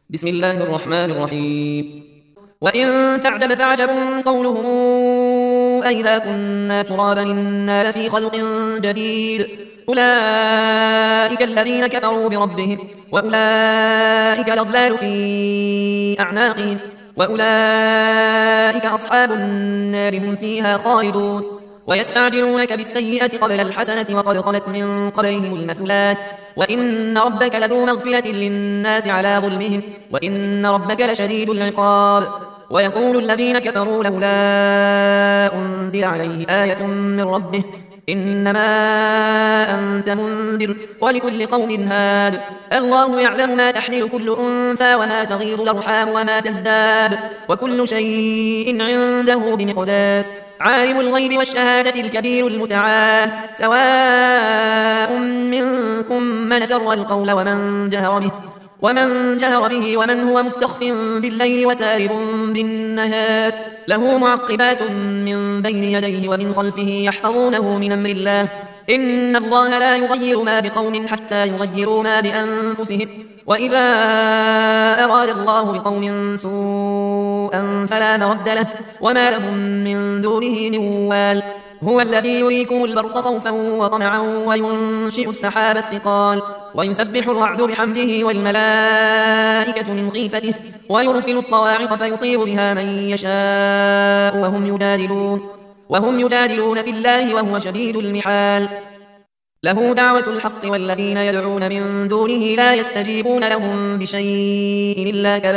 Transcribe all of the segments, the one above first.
بسم الله الرحمن الرحيم. وإن تعجب فعجب قولهم أئذا كنا ترابا إنا لفي خلق جديد أولئك الذين كفروا بربهم وأولئك الأضلال في أعناقهم وأولئك أصحاب النار هم فيها خالدون. ويستعجلونك بالسيئة قبل الحسنة وقد خلت من قبلهم المثلات وإن ربك لذو مغفرة للناس على ظلمهم وإن ربك لشديد العقاب. ويقول الذين كفروا لولا أنزل عليه آية من ربه إنما أنت منذر ولكل قوم هاد الله يعلم ما تحمل كل أنثى وما تغيض الأرحام وما تزداد وكل شيء عنده بمقدار. عالم الغيب والشهادة الكبير المتعال سواء منكم من سر القول ومن جهر به ومن هو مستخف بالليل وسارب بالنهار له معقبات من بين يديه ومن خلفه يحفظونه من أمر الله إن الله لا يغير ما بقوم حتى يغيروا ما بأنفسهم وإذا أراد الله بقوم سوءا فلا مرد له وما لهم من دونه من وال. هو الذي يريكم البرق خوفا وطمعا وينشئ السحاب الثقال ويسبح الرعد بحمده والملائكة من خيفته ويرسل الصواعق فيصيب بها من يشاء وهم يجادلون في الله وهو شديد المحال. له دعوة الحق والذين يدعون من دونه لا يستجيبون لهم بشيء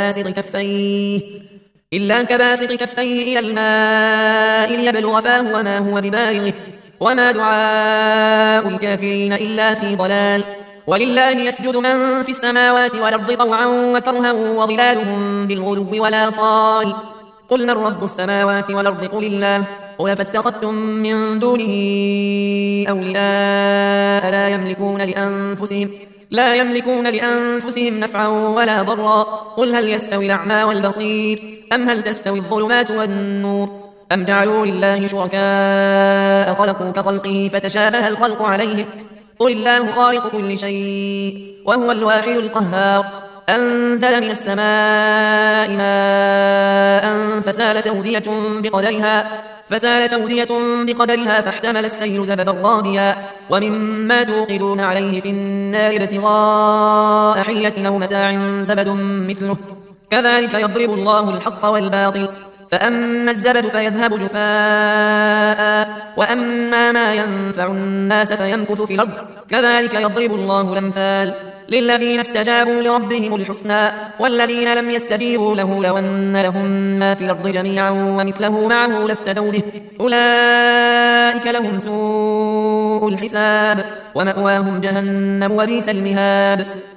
إلا كباسط كفيه إلى الماء ليبلغ فاه وما هو ببالغه وما دعاء الكافرين إلا في ضلال. ولله يسجد من في السماوات والأرض طوعا وكرها وظلالهم بالغدو ولا صال. قل من رب السماوات والأرض قل الله قل فاتخذتم من دونه أولياء لا يملكون لأنفسهم نفعا ولا ضرا. قل هل يستوي الأعمى والبصير أم هل تستوي الظلمات والنور أم جعلوا لله شركاء خلقوا كخلقه فتشابه الخلق عليهم قل الله خالق كل شيء وهو الواحد القهار. أنزل من السماء ماء فسالت أودية بقدرها فاحتمل السيل زبدا رابيا ومما توقدون عليه في النار ابتغاء حلية أو متاع زبد مثله كذلك يضرب الله الحق والباطل فأما الزبد فيذهب جفاء وأما ما ينفع الناس فيمكث في الأرض كذلك يضرب الله الأمثال للذين استجابوا لربهم الحسنى والذين لم يستجيبوا له لو أن لهم ما في الأرض جميعا ومثله معه لافتدوا به أولئك لهم سوء الحساب ومأواهم جهنم وبئس المهاد.